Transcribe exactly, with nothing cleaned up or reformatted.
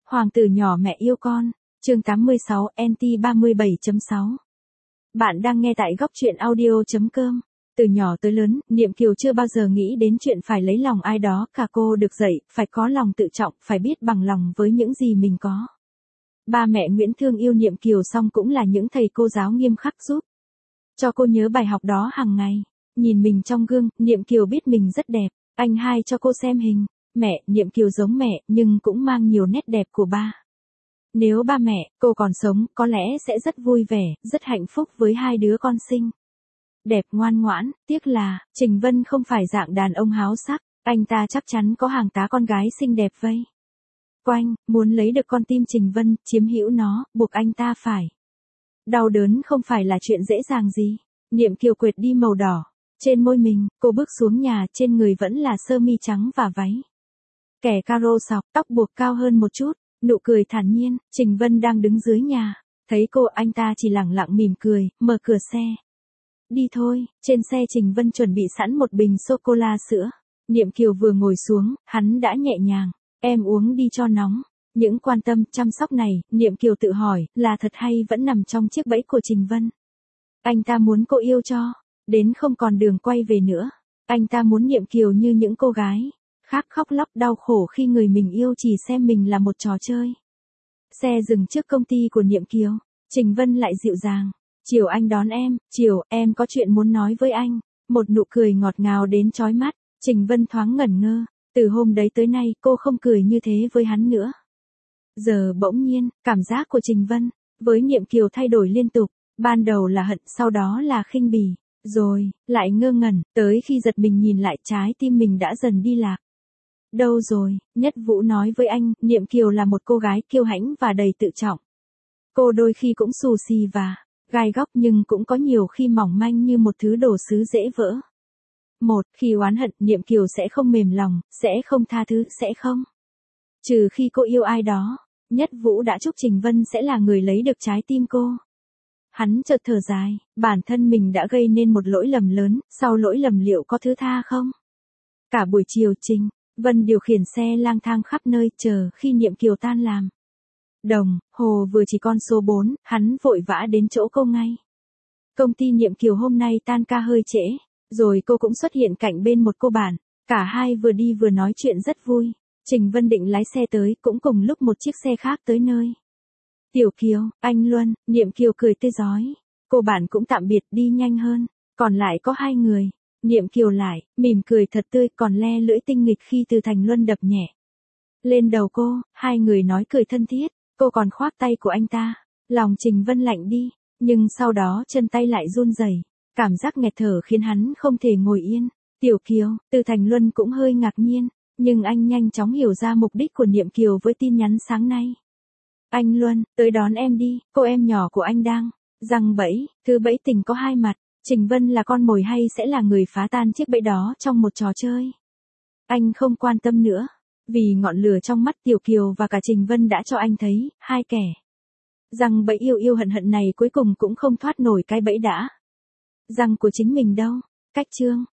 Hoàng tử nhỏ mẹ yêu con, chương tám mươi sáu, en tê ba mươi bảy chấm sáu. Bạn đang nghe tại góc truyện audio.com. Từ nhỏ tới lớn, Niệm Kiều chưa bao giờ nghĩ đến chuyện phải lấy lòng ai đó, cả cô được dạy, phải có lòng tự trọng, phải biết bằng lòng với những gì mình có. Ba mẹ Nguyễn thương yêu Niệm Kiều xong cũng là những thầy cô giáo nghiêm khắc giúp cho cô nhớ bài học đó hàng ngày. Nhìn mình trong gương, Niệm Kiều biết mình rất đẹp. Anh hai cho cô xem hình. Mẹ, Niệm Kiều giống mẹ, nhưng cũng mang nhiều nét đẹp của ba. Nếu ba mẹ, cô còn sống, có lẽ sẽ rất vui vẻ, rất hạnh phúc với hai đứa con xinh đẹp ngoan ngoãn. Tiếc là, Trình Vân không phải dạng đàn ông háo sắc, anh ta chắc chắn có hàng tá con gái xinh đẹp vây quanh, muốn lấy được con tim Trình Vân, chiếm hữu nó, buộc anh ta phải. Đau đớn không phải là chuyện dễ dàng gì. Niệm Kiều quệt đi màu đỏ trên môi mình, cô bước xuống nhà, trên người vẫn là sơ mi trắng và váy kẻ caro sọc, tóc buộc cao hơn một chút, nụ cười thản nhiên. Trình Vân đang đứng dưới nhà, thấy cô, anh ta chỉ lẳng lặng mỉm cười, mở cửa xe. Đi thôi. Trên xe Trình Vân chuẩn bị sẵn một bình sô-cô-la sữa. Niệm Kiều vừa ngồi xuống, hắn đã nhẹ nhàng, em uống đi cho nóng. Những quan tâm, chăm sóc này, Niệm Kiều tự hỏi, là thật hay vẫn nằm trong chiếc bẫy của Trình Vân. Anh ta muốn cô yêu cho đến không còn đường quay về nữa. Anh ta muốn Niệm Kiều như những cô gái khác, khóc lóc đau khổ khi người mình yêu chỉ xem mình là một trò chơi. Xe dừng trước công ty của Niệm Kiều. Trình Vân lại dịu dàng. Chiều anh đón em, chiều, em có chuyện muốn nói với anh. Một nụ cười ngọt ngào đến chói mắt. Trình Vân thoáng ngẩn ngơ. Từ hôm đấy tới nay cô không cười như thế với hắn nữa. Giờ bỗng nhiên, cảm giác của Trình Vân với Niệm Kiều thay đổi liên tục. Ban đầu là hận, sau đó là khinh bỉ, rồi lại ngơ ngẩn, tới khi giật mình nhìn lại trái tim mình đã dần đi lạc. Đâu rồi? Nhất Vũ nói với anh, Niệm Kiều là một cô gái kiêu hãnh và đầy tự trọng. Cô đôi khi cũng xù xì và gai góc, nhưng cũng có nhiều khi mỏng manh như một thứ đồ sứ dễ vỡ. Một, khi oán hận, Niệm Kiều sẽ không mềm lòng, sẽ không tha thứ, sẽ không. Trừ khi cô yêu ai đó. Nhất Vũ đã chúc Trình Vân sẽ là người lấy được trái tim cô. Hắn chợt thở dài, bản thân mình đã gây nên một lỗi lầm lớn, sau lỗi lầm liệu có thứ tha không? Cả buổi chiều Trình Vân điều khiển xe lang thang khắp nơi, chờ khi Niệm Kiều tan làm. Đồng hồ vừa chỉ con số bốn, hắn vội vã đến chỗ cô ngay. Công ty Niệm Kiều hôm nay tan ca hơi trễ, rồi cô cũng xuất hiện cạnh bên một cô bạn. Cả hai vừa đi vừa nói chuyện rất vui. Trình Vân định lái xe tới, cũng cùng lúc một chiếc xe khác tới nơi. Tiểu Kiều, anh Luân. Niệm Kiều cười tươi rói. Cô bạn cũng tạm biệt, đi nhanh hơn. Còn lại có hai người. Niệm Kiều lại, mỉm cười thật tươi, còn le lưỡi tinh nghịch khi Từ Thành Luân đập nhẹ lên đầu cô. Hai người nói cười thân thiết. Cô còn khoác tay của anh ta. Lòng Trình Vân lạnh đi. Nhưng sau đó chân tay lại run rẩy. Cảm giác nghẹt thở khiến hắn không thể ngồi yên. Tiểu Kiều, Từ Thành Luân cũng hơi ngạc nhiên. Nhưng anh nhanh chóng hiểu ra mục đích của Niệm Kiều với tin nhắn sáng nay. Anh Luân, tới đón em đi, cô em nhỏ của anh đang giăng bẫy. Thứ bẫy tình có hai mặt. Trình Vân là con mồi hay sẽ là người phá tan chiếc bẫy đó trong một trò chơi? Anh không quan tâm nữa. Vì ngọn lửa trong mắt Tiểu Kiều và cả Trình Vân đã cho anh thấy, hai kẻ giăng bẫy yêu yêu hận hận này cuối cùng cũng không thoát nổi cái bẫy đã giăng của chính mình đâu. Cách chương